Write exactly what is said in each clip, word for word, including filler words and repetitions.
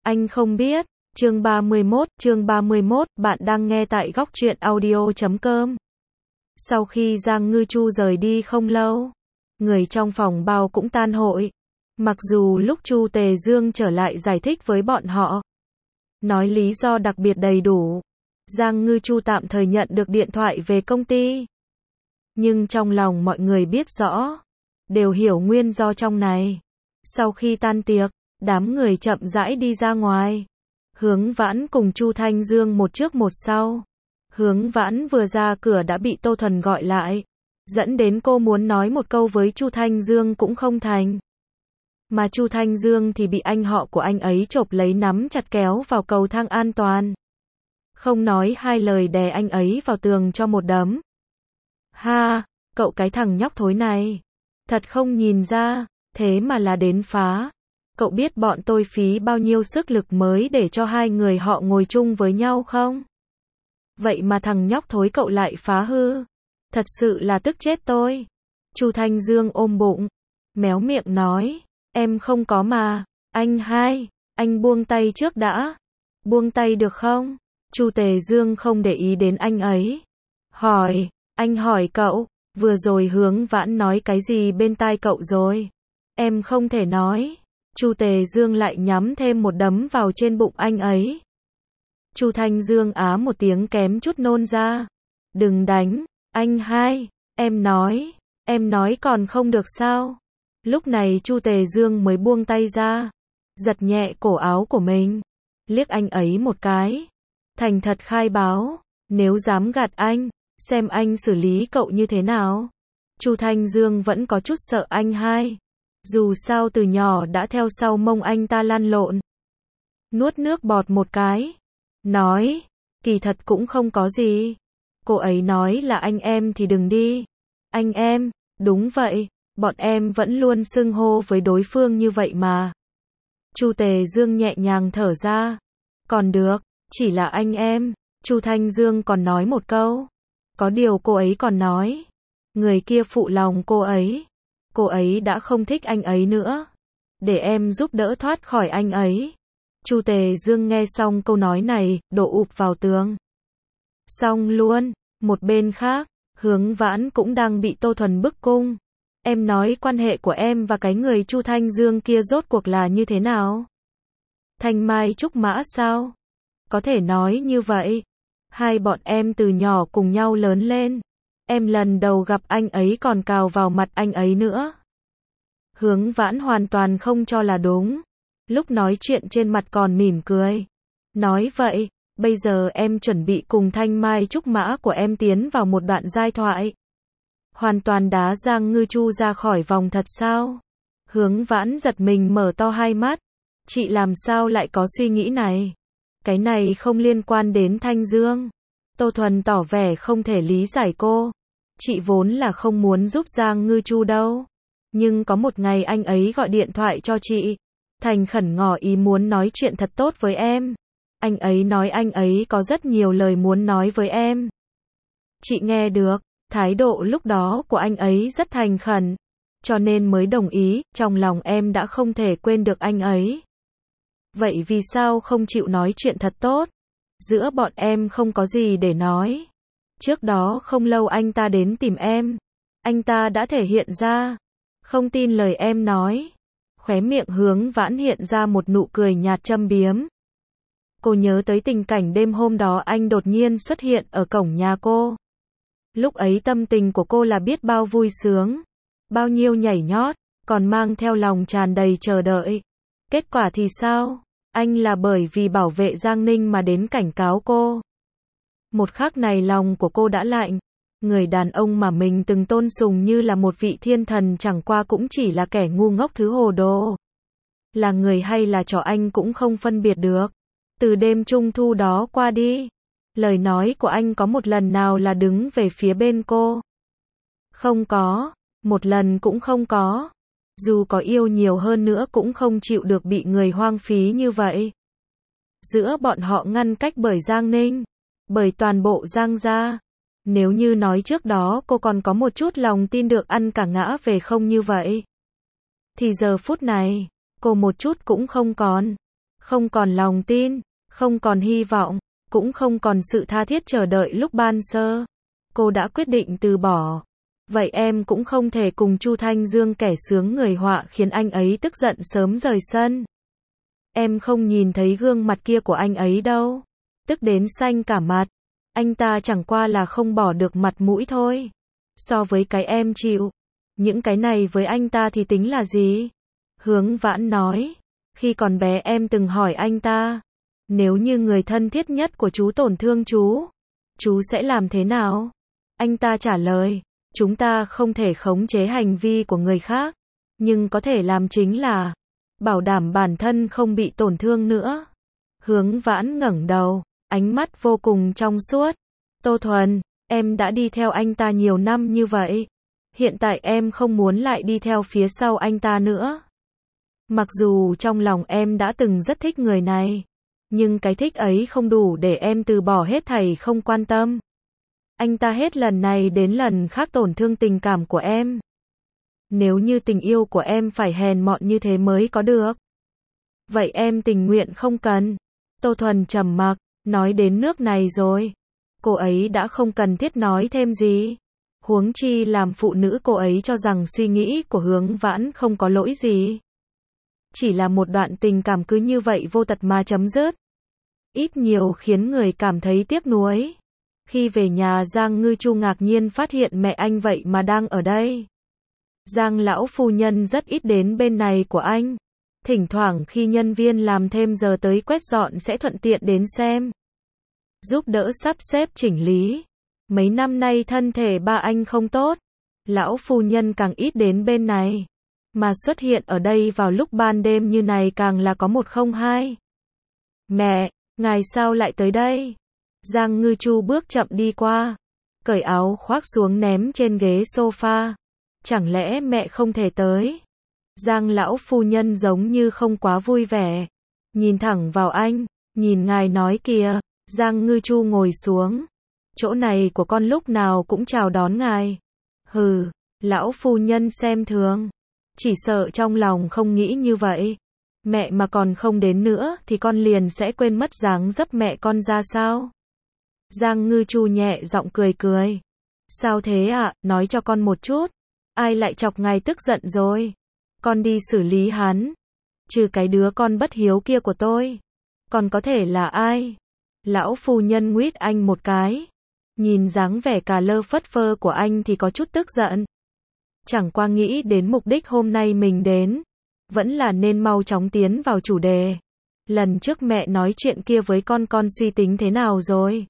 Anh không biết. Chương ba mươi mốt, chương ba mươi mốt, bạn đang nghe tại góc truyện audio chấm com. Sau khi Giang Ngư Chu rời đi không lâu, người trong phòng bao cũng tan hội. Mặc dù lúc Chu Tề Dương trở lại giải thích với bọn họ, nói lý do đặc biệt đầy đủ, Giang Ngư Chu tạm thời nhận được điện thoại về công ty. Nhưng trong lòng mọi người biết rõ, đều hiểu nguyên do trong này. Sau khi tan tiệc, đám người chậm rãi đi ra ngoài. Hướng Vãn cùng Chu Thanh Dương một trước một sau. Hướng Vãn vừa ra cửa đã bị Tô Thuần gọi lại, dẫn đến cô muốn nói một câu với Chu Thanh Dương cũng không thành. Mà Chu Thanh Dương thì bị anh họ của anh ấy chộp lấy nắm chặt kéo vào cầu thang an toàn. Không nói hai lời đè anh ấy vào tường cho một đấm. Ha, cậu cái thằng nhóc thối này, thật không nhìn ra, thế mà là đến phá. Cậu biết bọn tôi phí bao nhiêu sức lực mới để cho hai người họ ngồi chung với nhau không? Vậy mà thằng nhóc thối cậu lại phá hư. Thật sự là tức chết tôi. Chu Thanh Dương ôm bụng, méo miệng nói, em không có mà. Anh hai, anh buông tay trước đã. Buông tay được không? Chu Tề Dương không để ý đến anh ấy. Hỏi, anh hỏi cậu, vừa rồi Hướng Vãn nói cái gì bên tai cậu rồi? Em không thể nói. Chu Tề Dương lại nhắm thêm một đấm vào trên bụng anh ấy. Chu Thanh Dương á một tiếng kém chút nôn ra. Đừng đánh, anh hai, em nói, em nói còn không được sao? Lúc này Chu Tề Dương mới buông tay ra, giật nhẹ cổ áo của mình, liếc anh ấy một cái, thành thật khai báo, nếu dám gạt anh, xem anh xử lý cậu như thế nào. Chu Thanh Dương vẫn có chút sợ anh hai. Dù sao từ nhỏ đã theo sau mông anh ta lăn lộn. Nuốt nước bọt một cái, nói, kỳ thật cũng không có gì. Cô ấy nói là anh em thì đừng đi. Anh em, đúng vậy, bọn em vẫn luôn xưng hô với đối phương như vậy mà. Chu Tề Dương nhẹ nhàng thở ra. Còn được, chỉ là anh em. Chu Thanh Dương còn nói một câu. Có điều cô ấy còn nói, người kia phụ lòng cô ấy. Cô ấy đã không thích anh ấy nữa. Để em giúp đỡ thoát khỏi anh ấy. Chu Tề Dương nghe xong câu nói này, đổ ụp vào tường. Xong luôn. Một bên khác, Hướng Vãn cũng đang bị Tô Thuần bức cung. Em nói quan hệ của em và cái người Chu Thanh Dương kia rốt cuộc là như thế nào? Thanh mai trúc mã sao? Có thể nói như vậy. Hai bọn em từ nhỏ cùng nhau lớn lên. Em lần đầu gặp anh ấy còn cào vào mặt anh ấy nữa. Hướng Vãn hoàn toàn không cho là đúng. Lúc nói chuyện trên mặt còn mỉm cười. Nói vậy, bây giờ em chuẩn bị cùng thanh mai trúc mã của em tiến vào một đoạn giai thoại. Hoàn toàn đá Giang Ngư Chu ra khỏi vòng thật sao? Hướng Vãn giật mình mở to hai mắt. Chị làm sao lại có suy nghĩ này? Cái này không liên quan đến Thanh Dương. Tô Thuần tỏ vẻ không thể lý giải cô. Chị vốn là không muốn giúp Giang Ngư Chu đâu. Nhưng có một ngày anh ấy gọi điện thoại cho chị. Thành khẩn ngỏ ý muốn nói chuyện thật tốt với em. Anh ấy nói anh ấy có rất nhiều lời muốn nói với em. Chị nghe được, thái độ lúc đó của anh ấy rất thành khẩn. Cho nên mới đồng ý, trong lòng em đã không thể quên được anh ấy. Vậy vì sao không chịu nói chuyện thật tốt? Giữa bọn em không có gì để nói. Trước đó không lâu anh ta đến tìm em. Anh ta đã thể hiện ra. Không tin lời em nói. Khóe miệng Hướng Vãn hiện ra một nụ cười nhạt châm biếm. Cô nhớ tới tình cảnh đêm hôm đó anh đột nhiên xuất hiện ở cổng nhà cô. Lúc ấy tâm tình của cô là biết bao vui sướng. Bao nhiêu nhảy nhót. Còn mang theo lòng tràn đầy chờ đợi. Kết quả thì sao? Anh là bởi vì bảo vệ Giang Ninh mà đến cảnh cáo cô. Một khắc này lòng của cô đã lạnh. Người đàn ông mà mình từng tôn sùng như là một vị thiên thần chẳng qua cũng chỉ là kẻ ngu ngốc thứ hồ đồ. Là người hay là trò anh cũng không phân biệt được. Từ đêm trung thu đó qua đi, lời nói của anh có một lần nào là đứng về phía bên cô? Không có, một lần cũng không có. Dù có yêu nhiều hơn nữa cũng không chịu được bị người hoang phí như vậy. Giữa bọn họ ngăn cách bởi Giang Ninh, bởi toàn bộ Giang gia. Nếu như nói trước đó cô còn có một chút lòng tin được ăn cả ngã về không như vậy, thì giờ phút này, cô một chút cũng không còn. Không còn lòng tin, không còn hy vọng, cũng không còn sự tha thiết chờ đợi lúc ban sơ. Cô đã quyết định từ bỏ. Vậy em cũng không thể cùng Chu Thanh Dương kẻ sướng người họa khiến anh ấy tức giận sớm rời sân. Em không nhìn thấy gương mặt kia của anh ấy đâu. Tức đến xanh cả mặt. Anh ta chẳng qua là không bỏ được mặt mũi thôi. So với cái em chịu, những cái này với anh ta thì tính là gì? Hướng Vãn nói. Khi còn bé em từng hỏi anh ta, nếu như người thân thiết nhất của chú tổn thương chú, chú sẽ làm thế nào? Anh ta trả lời, chúng ta không thể khống chế hành vi của người khác, nhưng có thể làm chính là bảo đảm bản thân không bị tổn thương nữa. Hướng Vãn ngẩng đầu, ánh mắt vô cùng trong suốt. Tô Thuần, em đã đi theo anh ta nhiều năm như vậy. Hiện tại em không muốn lại đi theo phía sau anh ta nữa. Mặc dù trong lòng em đã từng rất thích người này, nhưng cái thích ấy không đủ để em từ bỏ hết thảy không quan tâm. Anh ta hết lần này đến lần khác tổn thương tình cảm của em. Nếu như tình yêu của em phải hèn mọn như thế mới có được, vậy em tình nguyện không cần. Tô Thuần trầm mặc, nói đến nước này rồi, cô ấy đã không cần thiết nói thêm gì. Huống chi làm phụ nữ cô ấy cho rằng suy nghĩ của Hướng Vãn không có lỗi gì. Chỉ là một đoạn tình cảm cứ như vậy vô tật mà chấm dứt. Ít nhiều khiến người cảm thấy tiếc nuối. Khi về nhà Giang Ngư Chu ngạc nhiên phát hiện mẹ anh vậy mà đang ở đây. Giang lão phu nhân rất ít đến bên này của anh. Thỉnh thoảng khi nhân viên làm thêm giờ tới quét dọn sẽ thuận tiện đến xem, giúp đỡ sắp xếp chỉnh lý. Mấy năm nay thân thể ba anh không tốt, lão phu nhân càng ít đến bên này. Mà xuất hiện ở đây vào lúc ban đêm như này càng là có một không hai. Mẹ, ngài sao lại tới đây? Giang Ngư Chu bước chậm đi qua, cởi áo khoác xuống ném trên ghế sofa. Chẳng lẽ mẹ không thể tới? Giang lão phu nhân giống như không quá vui vẻ, nhìn thẳng vào anh, nhìn ngài nói kìa. Giang Ngư Chu ngồi xuống. Chỗ này của con lúc nào cũng chào đón ngài. Hừ, lão phu nhân xem thường. Chỉ sợ trong lòng không nghĩ như vậy. Mẹ mà còn không đến nữa thì con liền sẽ quên mất dáng dấp mẹ con ra sao? Giang Ngư Chu nhẹ giọng cười cười. Sao thế ạ, à? Nói cho con một chút. Ai lại chọc ngài tức giận rồi? Con đi xử lý hắn. Trừ cái đứa con bất hiếu kia của tôi, còn có thể là ai? Lão phu nhân nguyết anh một cái. Nhìn dáng vẻ cà lơ phất phơ của anh thì có chút tức giận. Chẳng qua nghĩ đến mục đích hôm nay mình đến, vẫn là nên mau chóng tiến vào chủ đề. Lần trước mẹ nói chuyện kia với con con suy tính thế nào rồi?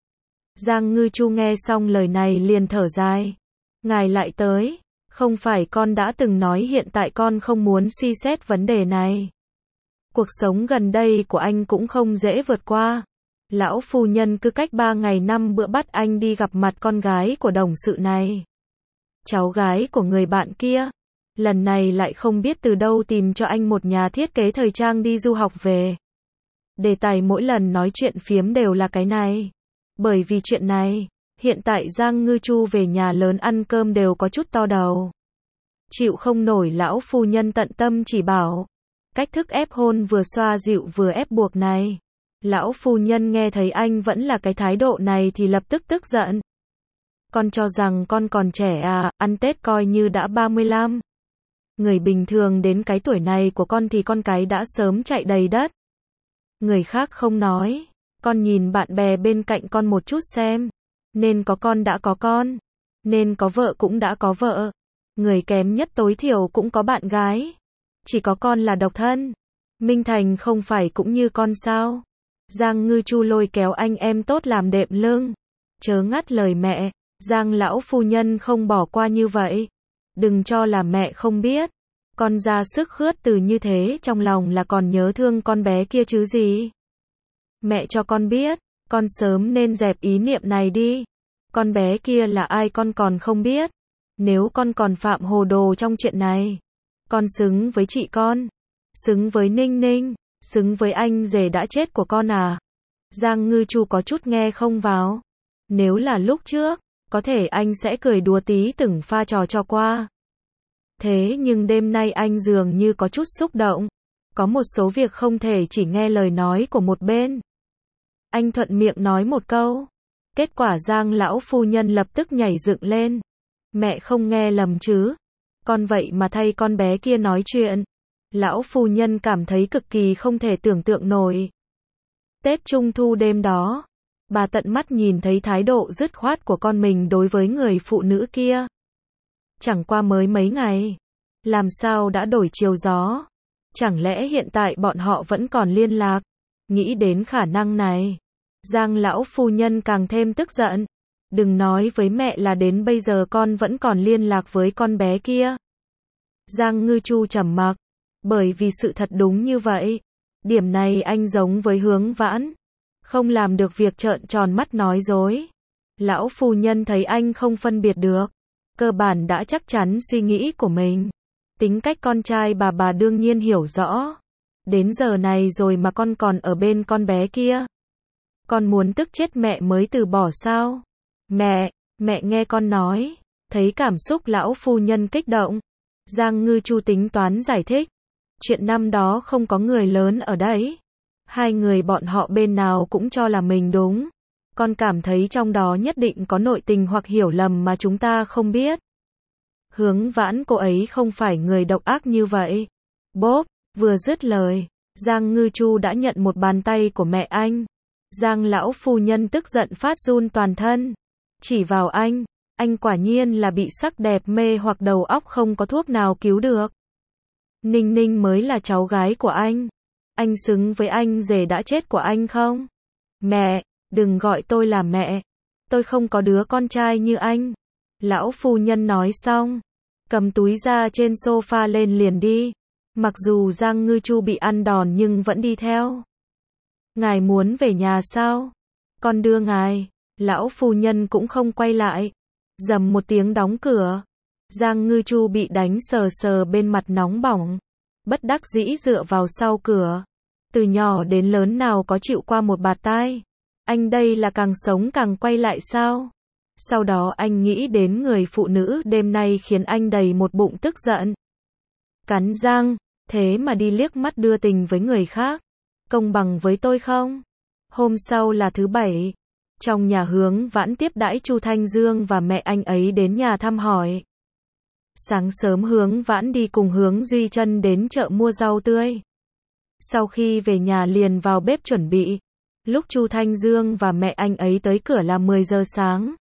Giang Ngư Chu nghe xong lời này liền thở dài. Ngài lại tới, không phải con đã từng nói hiện tại con không muốn suy xét vấn đề này. Cuộc sống gần đây của anh cũng không dễ vượt qua. Lão phu nhân cứ cách ba ngày năm bữa bắt anh đi gặp mặt con gái của đồng sự này, cháu gái của người bạn kia. Lần này lại không biết từ đâu tìm cho anh một nhà thiết kế thời trang đi du học về. Đề tài mỗi lần nói chuyện phiếm đều là cái này. Bởi vì chuyện này, hiện tại Giang Ngư Chu về nhà lớn ăn cơm đều có chút to đầu. Chịu không nổi lão phu nhân tận tâm chỉ bảo. Cách thức ép hôn vừa xoa dịu vừa ép buộc này. Lão phu nhân nghe thấy anh vẫn là cái thái độ này thì lập tức tức giận. Con cho rằng con còn trẻ à, ăn Tết coi như đã ba mươi lăm. Người bình thường đến cái tuổi này của con thì con cái đã sớm chạy đầy đất. Người khác không nói, con nhìn bạn bè bên cạnh con một chút xem. Nên có con đã có con, nên có vợ cũng đã có vợ. Người kém nhất tối thiểu cũng có bạn gái. Chỉ có con là độc thân. Minh Thành không phải cũng như con sao? Giang Ngư Chu lôi kéo anh em tốt làm đệm lưng. Chớ ngắt lời mẹ, Giang lão phu nhân không bỏ qua như vậy. Đừng cho là mẹ không biết. Con ra sức khước từ như thế trong lòng là còn nhớ thương con bé kia chứ gì. Mẹ cho con biết, con sớm nên dẹp ý niệm này đi. Con bé kia là ai con còn không biết. Nếu con còn phạm hồ đồ trong chuyện này, con xứng với chị con, xứng với Ninh Ninh, xứng với anh rể đã chết của con à? Giang Ngư Chu có chút nghe không vào. Nếu là lúc trước, có thể anh sẽ cười đùa tí từng pha trò cho qua. Thế nhưng đêm nay anh dường như có chút xúc động. Có một số việc không thể chỉ nghe lời nói của một bên. Anh thuận miệng nói một câu. Kết quả Giang lão phu nhân lập tức nhảy dựng lên. Mẹ không nghe lầm chứ? Con vậy mà thay con bé kia nói chuyện. Lão phu nhân cảm thấy cực kỳ không thể tưởng tượng nổi. Tết Trung Thu đêm đó, bà tận mắt nhìn thấy thái độ dứt khoát của con mình đối với người phụ nữ kia. Chẳng qua mới mấy ngày, làm sao đã đổi chiều gió? Chẳng lẽ hiện tại bọn họ vẫn còn liên lạc? Nghĩ đến khả năng này, Giang lão phu nhân càng thêm tức giận. Đừng nói với mẹ là đến bây giờ con vẫn còn liên lạc với con bé kia. Giang Ngư Chu trầm mặc, bởi vì sự thật đúng như vậy. Điểm này anh giống với Hướng Vãn, không làm được việc trợn tròn mắt nói dối. Lão phu nhân thấy anh không phân biệt được, cơ bản đã chắc chắn suy nghĩ của mình. Tính cách con trai bà bà đương nhiên hiểu rõ. Đến giờ này rồi mà con còn ở bên con bé kia. Con muốn tức chết mẹ mới từ bỏ sao? Mẹ, mẹ nghe con nói. Thấy cảm xúc lão phu nhân kích động, Giang Ngư Chu tính toán giải thích. Chuyện năm đó không có người lớn ở đấy. Hai người bọn họ bên nào cũng cho là mình đúng. Con cảm thấy trong đó nhất định có nội tình hoặc hiểu lầm mà chúng ta không biết. Hướng Vãn cô ấy không phải người độc ác như vậy. Bốp, vừa dứt lời, Giang Ngư Chu đã nhận một bàn tay của mẹ anh. Giang lão phu nhân tức giận phát run toàn thân. Chỉ vào anh, anh quả nhiên là bị sắc đẹp mê hoặc đầu óc không có thuốc nào cứu được. Ninh Ninh mới là cháu gái của anh. Anh xứng với anh rể đã chết của anh không? Mẹ, đừng gọi tôi là mẹ. Tôi không có đứa con trai như anh. Lão phu nhân nói xong, cầm túi ra trên sofa lên liền đi. Mặc dù Giang Ngư Chu bị ăn đòn nhưng vẫn đi theo. Ngài muốn về nhà sao? Con đưa ngài. Lão phu nhân cũng không quay lại. Dầm một tiếng đóng cửa. Giang Ngư Chu bị đánh sờ sờ bên mặt nóng bỏng. Bất đắc dĩ dựa vào sau cửa. Từ nhỏ đến lớn nào có chịu qua một bạt tai. Anh đây là càng sống càng quay lại sao? Sau đó anh nghĩ đến người phụ nữ đêm nay khiến anh đầy một bụng tức giận. Cắn răng, thế mà đi liếc mắt đưa tình với người khác. Công bằng với tôi không? Hôm sau là thứ bảy. Trong nhà Hướng Vãn tiếp đãi Chu Thanh Dương và mẹ anh ấy đến nhà thăm hỏi. Sáng sớm Hướng Vãn đi cùng Hướng Duy Trân đến chợ mua rau tươi. Sau khi về nhà liền vào bếp chuẩn bị. Lúc Chu Thanh Dương và mẹ anh ấy tới cửa là mười giờ sáng.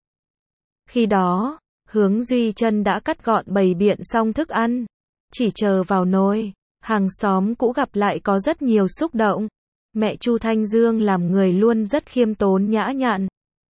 Khi đó, Hướng Duy Trân đã cắt gọn bày biện xong thức ăn. Chỉ chờ vào nồi, hàng xóm cũ gặp lại có rất nhiều xúc động. Mẹ Chu Thanh Dương làm người luôn rất khiêm tốn nhã nhặn.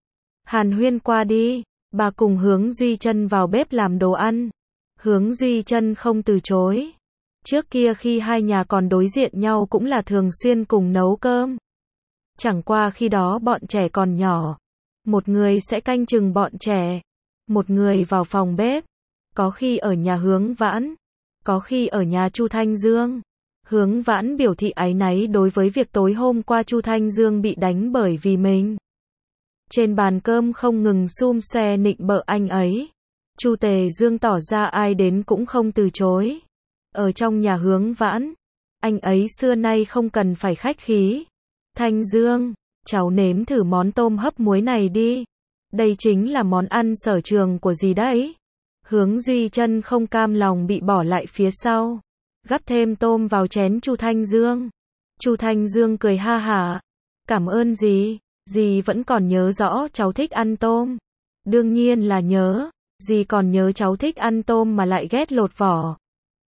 Hàn huyên qua đi, bà cùng Hướng Duy Trân vào bếp làm đồ ăn. Hướng Duy Trân không từ chối. Trước kia khi hai nhà còn đối diện nhau cũng là thường xuyên cùng nấu cơm. Chẳng qua khi đó bọn trẻ còn nhỏ. Một người sẽ canh chừng bọn trẻ. Một người vào phòng bếp. Có khi ở nhà Hướng Vãn. Có khi ở nhà Chu Thanh Dương. Hướng Vãn biểu thị áy náy đối với việc tối hôm qua Chu Thanh Dương bị đánh bởi vì mình. Trên bàn cơm không ngừng xum xoe nịnh bợ anh ấy. Chu Tề Dương tỏ ra ai đến cũng không từ chối. Ở trong nhà Hướng Vãn, anh ấy xưa nay không cần phải khách khí. Thanh Dương, cháu nếm thử món tôm hấp muối này đi. Đây chính là món ăn sở trường của dì đấy. Hướng Duy Trân không cam lòng bị bỏ lại phía sau. Gắp thêm tôm vào chén Chu Thanh Dương. Chu Thanh Dương cười ha hả. Cảm ơn dì, dì vẫn còn nhớ rõ cháu thích ăn tôm. Đương nhiên là nhớ, dì còn nhớ cháu thích ăn tôm mà lại ghét lột vỏ.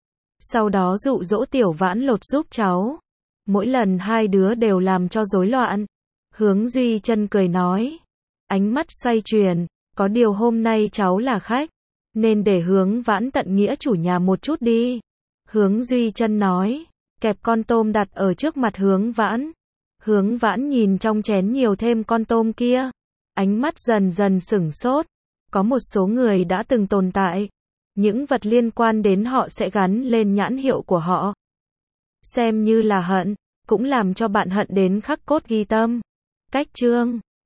Sau đó dụ dỗ Tiểu Vãn lột giúp cháu. Mỗi lần hai đứa đều làm cho rối loạn. Hướng Duy Trân cười nói. Ánh mắt xoay chuyển, có điều hôm nay cháu là khách, nên để Hướng Vãn tận nghĩa chủ nhà một chút đi. Hướng Duy Trân nói, kẹp con tôm đặt ở trước mặt Hướng Vãn. Hướng Vãn nhìn trong chén nhiều thêm con tôm kia. Ánh mắt dần dần sửng sốt. Có một số người đã từng tồn tại. Những vật liên quan đến họ sẽ gắn lên nhãn hiệu của họ. Xem như là hận, cũng làm cho bạn hận đến khắc cốt ghi tâm. Cách chương